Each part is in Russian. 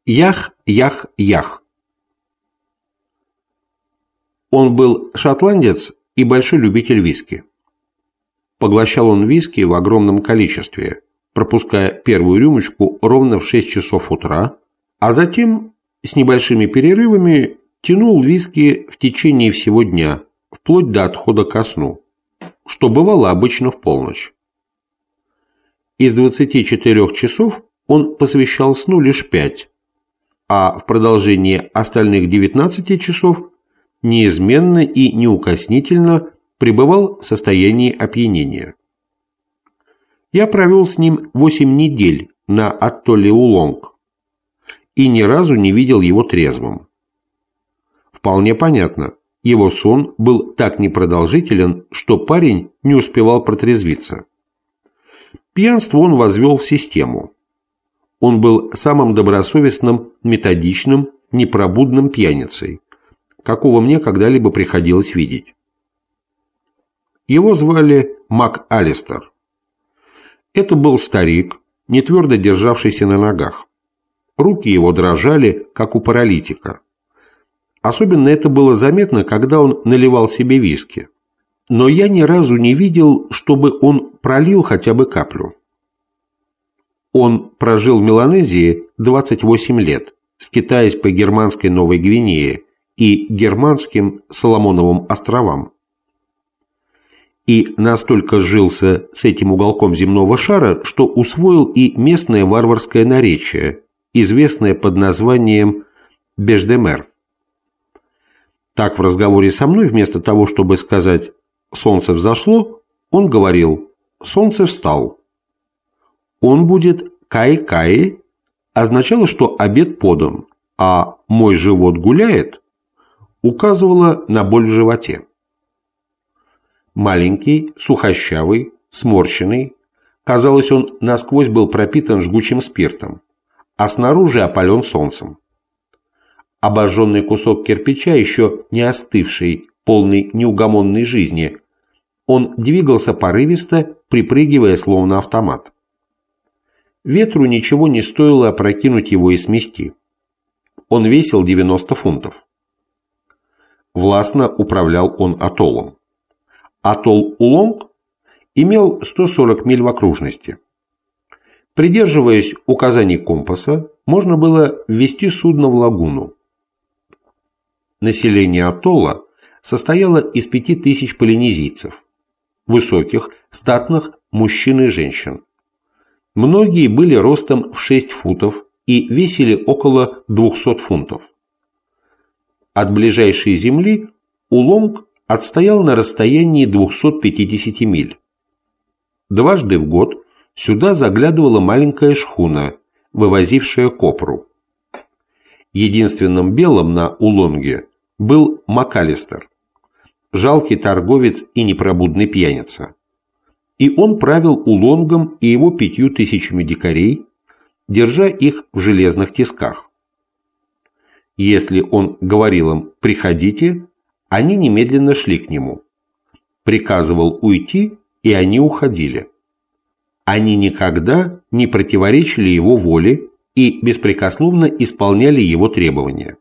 Ях, ях, ях. Он был шотландец и большой любитель виски. Поглощал он виски в огромном количестве, пропуская первую рюмочку ровно в 6 часов утра, а затем с небольшими перерывами тянул виски в течение всего дня, вплоть до отхода ко сну, что бывало обычно в полночь. Из 24 часов он посвящал сну лишь 5, а в продолжение остальных 19 часов неизменно и неукоснительно пребывал в состоянии опьянения. Я провел с ним 8 недель на атолле Улонг и ни разу не видел его трезвым. Вполне понятно, его сон был так непродолжителен, что парень не успевал протрезвиться. Пьянство он возвел в систему. Он был самым добросовестным, методичным, непробудным пьяницей, какого мне когда-либо приходилось видеть. Его звали МакАлистер. Это был старик, не твердо державшийся на ногах. Руки его дрожали, как у паралитика. Особенно это было заметно, когда он наливал себе виски. Но я ни разу не видел, чтобы он пролил хотя бы каплю. Он прожил в Меланезии 28 лет, скитаясь по германской Новой Гвинее и германским Соломоновым островам. И настолько сжился с этим уголком земного шара, что усвоил и местное варварское наречие, известное под названием «беш-де-мер». Так в разговоре со мной вместо того, чтобы сказать «солнце взошло», он говорил «солнце встал». Он будет «кай-кай» означало, что обед подан, а «мой живот гуляет» указывало на боль в животе. Маленький, сухощавый, сморщенный, казалось, он насквозь был пропитан жгучим спиртом, а снаружи опален солнцем. Обожженный кусок кирпича, еще не остывший, полный неугомонной жизни, он двигался порывисто, припрыгивая словно автомат. Ветру ничего не стоило опрокинуть его и смести. Он весил 90 фунтов. Властно управлял он атоллом. Атолл Улонг имел 140 миль в окружности. Придерживаясь указаний компаса, можно было ввести судно в лагуну. Население атолла состояло из 5000 полинезийцев, высоких, статных мужчин и женщин. Многие были ростом в 6 футов и весили около 200 фунтов. От ближайшей земли Улонг отстоял на расстоянии 250 миль. Дважды в год сюда заглядывала маленькая шхуна, вывозившая копру. Единственным белым на Улонге был МакАлистер, жалкий торговец и непробудный пьяница. И он правил Улонгом и его 5000 дикарей, держа их в железных тисках. Если он говорил им «приходите», они немедленно шли к нему. Приказывал уйти, и они уходили. Они никогда не противоречили его воле и беспрекословно исполняли его требования.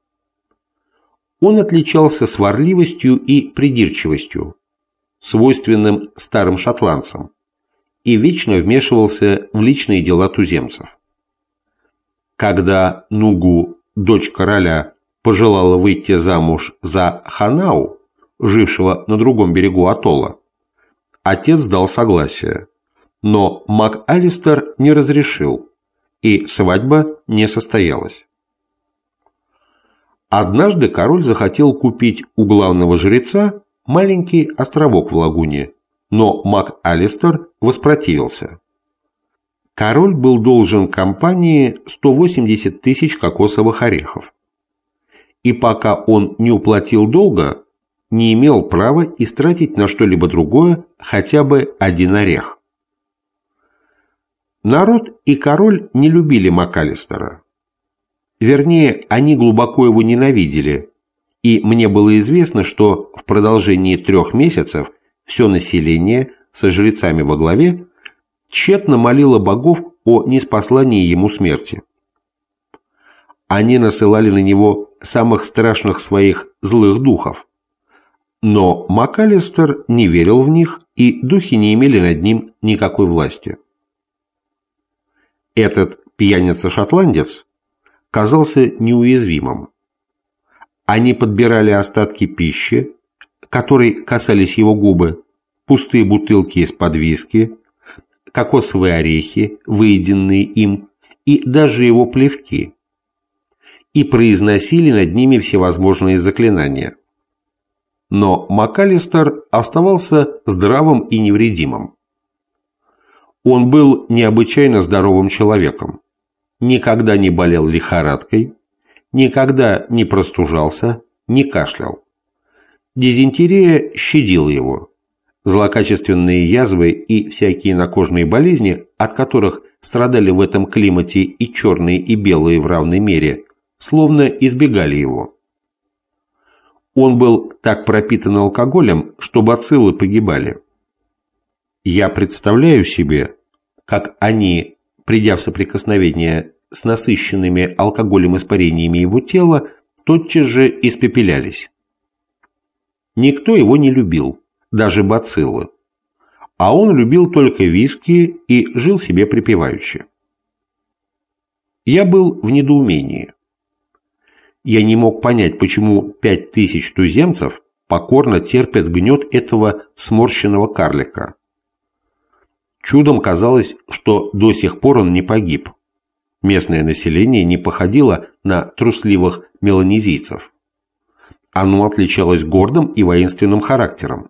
Он отличался сварливостью и придирчивостью, свойственным старым шотландцам, и вечно вмешивался в личные дела туземцев. Когда Нугу, дочь короля, пожелала выйти замуж за Ханау, жившего на другом берегу атолла, отец дал согласие, но МакАлистер не разрешил, и свадьба не состоялась. Однажды король захотел купить у главного жреца маленький островок в лагуне, но МакАлистер воспротивился. Король был должен компании 180 000 кокосовых орехов. И пока он не уплатил долга, не имел права истратить на что-либо другое хотя бы один орех. Народ и король не любили МакАлистера. Вернее, они глубоко его ненавидели, и мне было известно, что в продолжении 3 месяцев все население со жрецами во главе тщетно молило богов о ниспослании ему смерти. Они насылали на него самых страшных своих злых духов. Но МакАлистер не верил в них, и духи не имели над ним никакой власти. Этот пьяница-шотландец казался неуязвимым. Они подбирали остатки пищи, которой касались его губы, пустые бутылки из-под виски, кокосовые орехи, выеденные им, и даже его плевки, и произносили над ними всевозможные заклинания. Но МакАлистер оставался здравым и невредимым. Он был необычайно здоровым человеком, никогда не болел лихорадкой, никогда не простужался, не кашлял. Дизентерия щадила его. Злокачественные язвы и всякие накожные болезни, от которых страдали в этом климате и черные, и белые в равной мере, словно избегали его. Он был так пропитан алкоголем, что бациллы погибали. Я представляю себе, как они, придя в соприкосновение с насыщенными алкоголем испарениями его тела, тотчас же испепелялись. Никто его не любил, даже бациллы, а он любил только виски и жил себе припеваючи. Я был в недоумении. Я не мог понять, почему 5000 туземцев покорно терпят гнет этого сморщенного карлика. Чудом казалось, что до сих пор он не погиб. Местное население не походило на трусливых меланезийцев. Оно отличалось гордым и воинственным характером.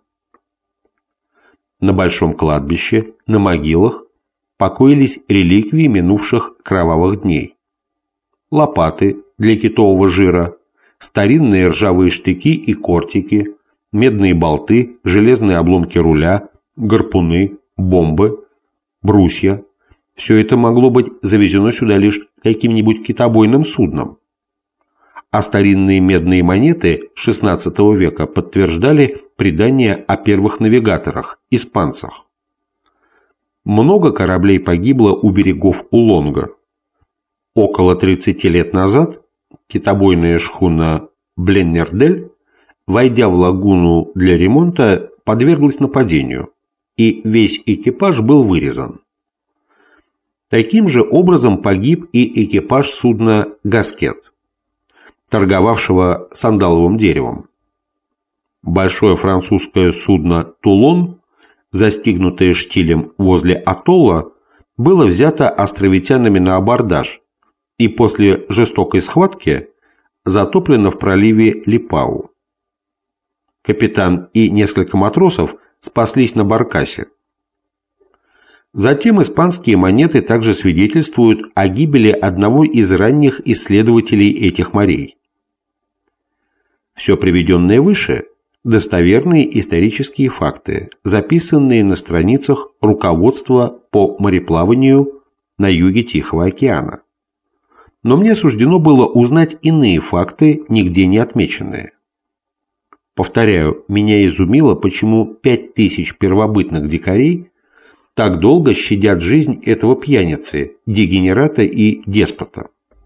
На большом кладбище, на могилах покоились реликвии минувших кровавых дней. Лопаты для китового жира, старинные ржавые штыки и кортики, медные болты, железные обломки руля, гарпуны, бомбы, брусья. Все это могло быть завезено сюда лишь каким-нибудь китобойным судном. А старинные медные монеты XVI века подтверждали предания о первых навигаторах, испанцах. Много кораблей погибло у берегов Улонга. Около 30 лет назад китобойная шхуна Бленнердель, войдя в лагуну для ремонта, подверглась нападению, и весь экипаж был вырезан. Таким же образом погиб и экипаж судна «Гаскет», торговавшего сандаловым деревом. Большое французское судно «Тулон», застигнутое штилем возле атолла, было взято островитянами на абордаж и после жестокой схватки затоплено в проливе Липау. Капитан и несколько матросов спаслись на баркасе. Затем испанские монеты также свидетельствуют о гибели одного из ранних исследователей этих морей. Все приведенное выше – достоверные исторические факты, записанные на страницах руководства по мореплаванию на юге Тихого океана. Но мне суждено было узнать иные факты, нигде не отмеченные. Повторяю, меня изумило, почему 5000 первобытных дикарей так долго щадят жизнь этого пьяницы, дегенерата и деспота.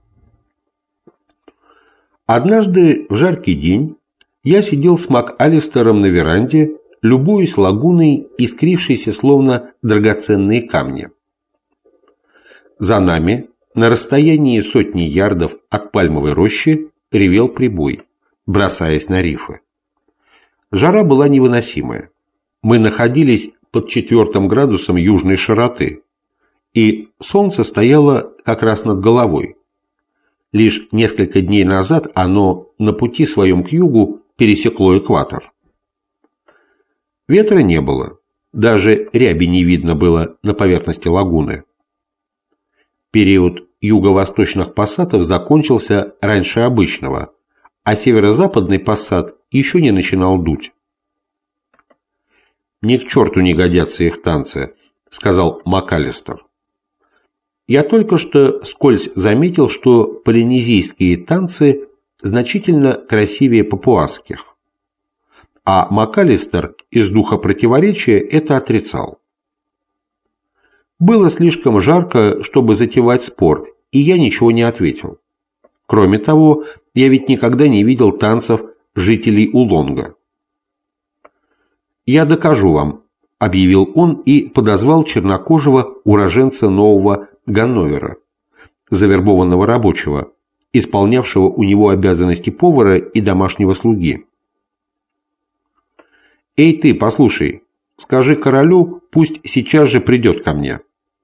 Однажды в жаркий день я сидел с МакАлистером на веранде, любуясь лагуной, искрившейся словно драгоценные камни. За нами, на расстоянии сотни ярдов от пальмовой рощи, ревел прибой, бросаясь на рифы. Жара была невыносимая. Мы находились под 4 градусом южной широты, и солнце стояло как раз над головой. Лишь несколько дней назад оно на пути своем к югу пересекло экватор. Ветра не было, даже ряби не видно было на поверхности лагуны. Период юго-восточных пассатов закончился раньше обычного, а северо-западный пассат еще не начинал дуть. «Ни к черту не годятся их танцы», — сказал МакАлистер. «Я только что вскользь заметил, что полинезийские танцы значительно красивее папуасских». А МакАлистер из духа противоречия это отрицал. Было слишком жарко, чтобы затевать спор, и я ничего не ответил. Кроме того, я ведь никогда не видел танцев жителей Улонга. «Я докажу вам», — объявил он и подозвал чернокожего уроженца Нового Ганновера, завербованного рабочего, исполнявшего у него обязанности повара и домашнего слуги. «Эй ты, послушай, скажи королю, пусть сейчас же придет ко мне».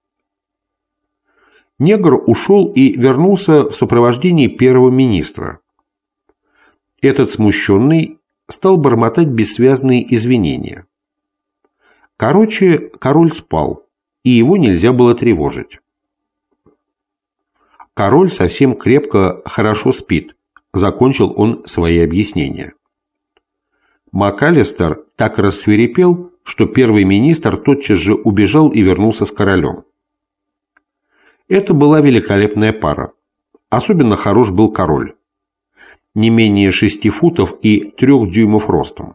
Негр ушел и вернулся в сопровождении первого министра. Этот смущенный стал бормотать бессвязные извинения. Короче, король спал, и его нельзя было тревожить. «Король совсем крепко, хорошо спит», — закончил он свои объяснения. МакАлистер так рассвирепел, что первый министр тотчас же убежал и вернулся с королем. Это была великолепная пара. Особенно хорош был король. Не менее 6 футов и 3 дюймов ростом.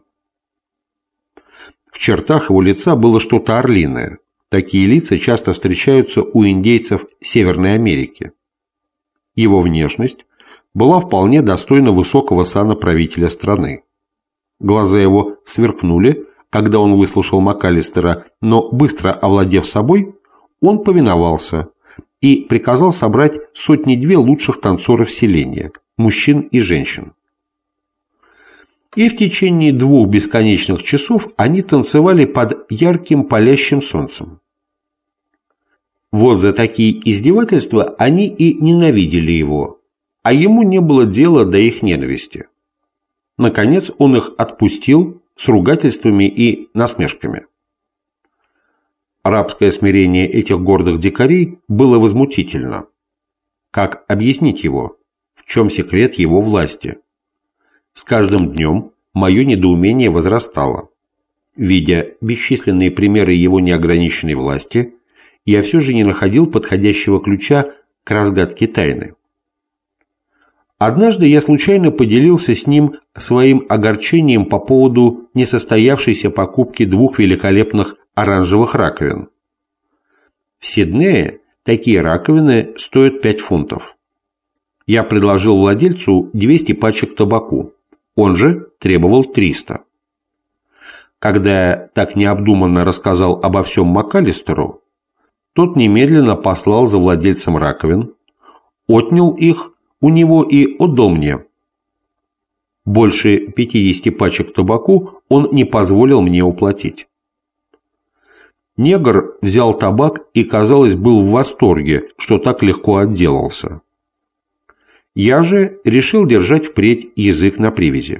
В чертах его лица было что-то орлиное. Такие лица часто встречаются у индейцев Северной Америки. Его внешность была вполне достойна высокого сана правителя страны. Глаза его сверкнули, когда он выслушал МакАлистера, но, быстро овладев собой, он повиновался и приказал собрать 100-2 лучших танцоров селения, мужчин и женщин. И в течение 2 бесконечных часов они танцевали под ярким палящим солнцем. Вот за такие издевательства они и ненавидели его, а ему не было дела до их ненависти. Наконец он их отпустил с ругательствами и насмешками. Рабское смирение этих гордых дикарей было возмутительно. Как объяснить его? В чем секрет его власти? С каждым днем мое недоумение возрастало. Видя бесчисленные примеры его неограниченной власти, я все же не находил подходящего ключа к разгадке тайны. Однажды я случайно поделился с ним своим огорчением по поводу несостоявшейся покупки 2 великолепных оранжевых раковин. В Сиднее такие раковины стоят 5 фунтов. Я предложил владельцу 200 пачек табаку, он же требовал 300. Когда я так необдуманно рассказал обо всем МакАлистеру, тот немедленно послал за владельцем раковин, отнял их у него и отдал мне. Больше 50 пачек табаку он не позволил мне уплатить. Негр взял табак и, казалось, был в восторге, что так легко отделался. Я же решил держать впредь язык на привязи.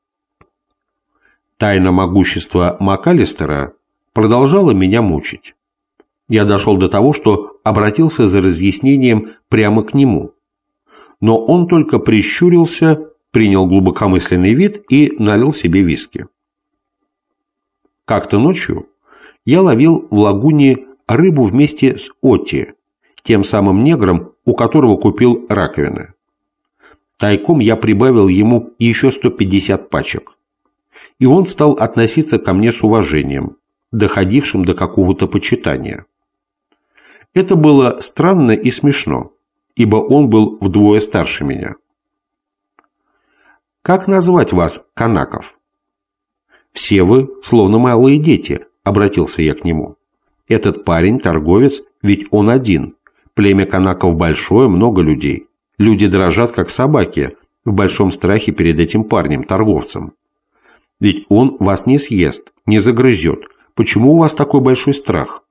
Тайна могущества МакАлистера продолжала меня мучить. Я дошел до того, что обратился за разъяснением прямо к нему. Но он только прищурился, принял глубокомысленный вид и налил себе виски. Как-то ночью я ловил в лагуне рыбу вместе с Отти, тем самым негром, у которого купил раковины. Тайком я прибавил ему еще 150 пачек. И он стал относиться ко мне с уважением, доходившим до какого-то почитания. Это было странно и смешно, ибо он был вдвое старше меня. «Как назвать вас, Канаков?» «Все вы, словно малые дети», — обратился я к нему. «Этот парень, торговец, ведь он один. Племя Канаков большое, много людей. Люди дрожат, как собаки, в большом страхе перед этим парнем, торговцем. Ведь он вас не съест, не загрызет. Почему у вас такой большой страх?»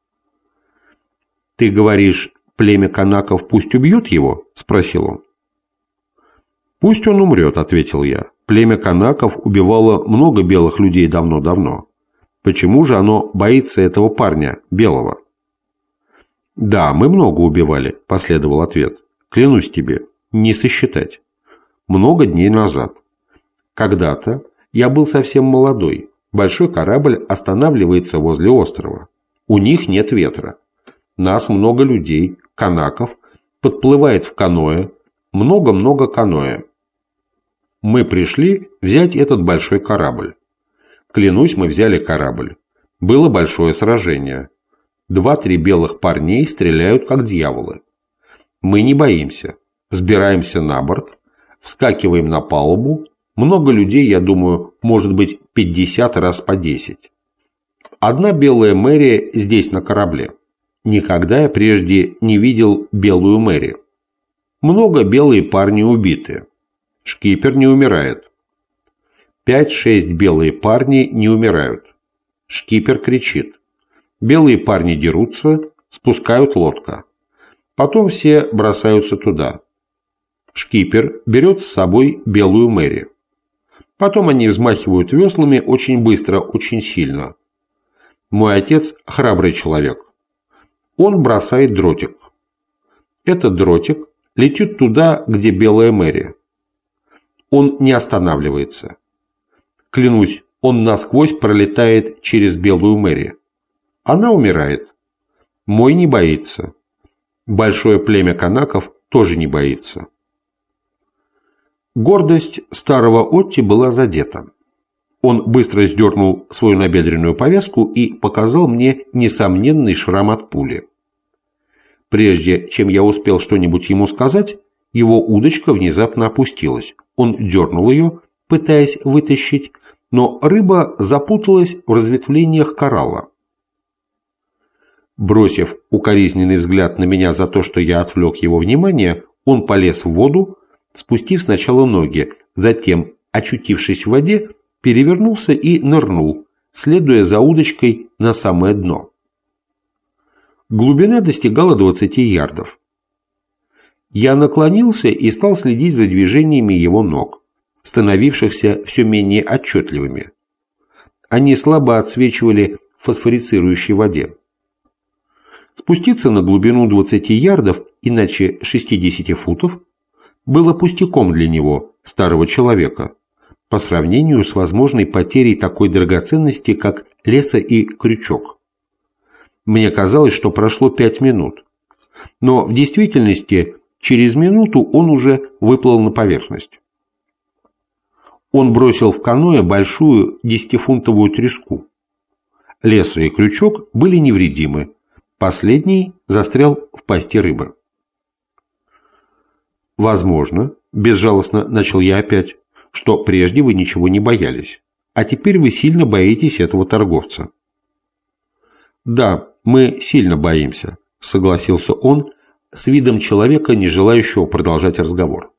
«Ты говоришь, племя Канаков пусть убьют его?» – спросил он. «Пусть он умрет», – ответил я. «Племя Канаков убивало много белых людей давно-давно. Почему же оно боится этого парня, белого?» «Да, мы много убивали», – последовал ответ. «Клянусь тебе, не сосчитать. Много дней назад. Когда-то я был совсем молодой. Большой корабль останавливается возле острова. У них нет ветра. Нас много людей, канаков, подплывает в каноэ, много-много каноэ. Мы пришли взять этот большой корабль. Клянусь, мы взяли корабль. Было большое сражение. 2-3 белых парней стреляют, как дьяволы. Мы не боимся. Взбираемся на борт, вскакиваем на палубу. Много людей, я думаю, может быть 50 раз по 10. Одна белая Мэри здесь на корабле. Никогда я прежде не видел белую Мэри. Много белые парни убиты. Шкипер не умирает. 5-6 белые парни не умирают. Шкипер кричит. Белые парни дерутся, спускают лодка. Потом все бросаются туда. Шкипер берет с собой белую Мэри. Потом они взмахивают веслами очень быстро, очень сильно. Мой отец храбрый человек. Он бросает дротик. Этот дротик летит туда, где белая Мэри. Он не останавливается. Клянусь, он насквозь пролетает через белую Мэри. Она умирает. Мой не боится. Большое племя канаков тоже не боится. Гордость старого Отти была задета. Он быстро сдернул свою набедренную повязку и показал мне несомненный шрам от пули. Прежде чем я успел что-нибудь ему сказать, его удочка внезапно опустилась. Он дернул ее, пытаясь вытащить, но рыба запуталась в разветвлениях коралла. Бросив укоризненный взгляд на меня за то, что я отвлек его внимание, он полез в воду, спустив сначала ноги, затем, очутившись в воде, перевернулся и нырнул, следуя за удочкой на самое дно. Глубина достигала 20 ярдов. Я наклонился и стал следить за движениями его ног, становившихся все менее отчетливыми. Они слабо отсвечивали в фосфорицирующей воде. Спуститься на глубину 20 ярдов, иначе 60 футов, было пустяком для него, старого человека, по сравнению с возможной потерей такой драгоценности, как леса и крючок. Мне казалось, что прошло 5 минут, но в действительности через минуту он уже выплыл на поверхность. Он бросил в каноэ большую 10-фунтовую треску. Леса и крючок были невредимы, последний застрял в пасти рыбы. «Возможно, — безжалостно начал я опять, — что прежде вы ничего не боялись, а теперь вы сильно боитесь этого торговца». «Да, мы сильно боимся», — согласился он с видом человека, не желающего продолжать разговор.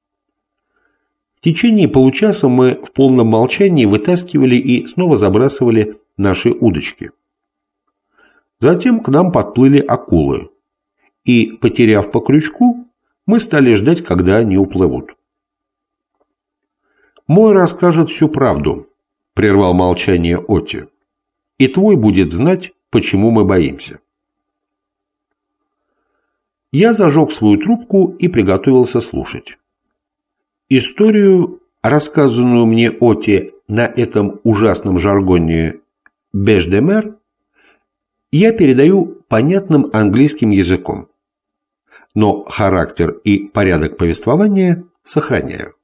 В течение получаса мы в полном молчании вытаскивали и снова забрасывали наши удочки. Затем к нам подплыли акулы, и, потеряв по крючку, мы стали ждать, когда они уплывут. «Мой расскажет всю правду», — прервал молчание Отти, — «и твой будет знать, почему мы боимся». Я зажег свою трубку и приготовился слушать. Историю, рассказанную мне Отти на этом ужасном жаргоне «беш-де-мер», я передаю понятным английским языком, но характер и порядок повествования сохраняю.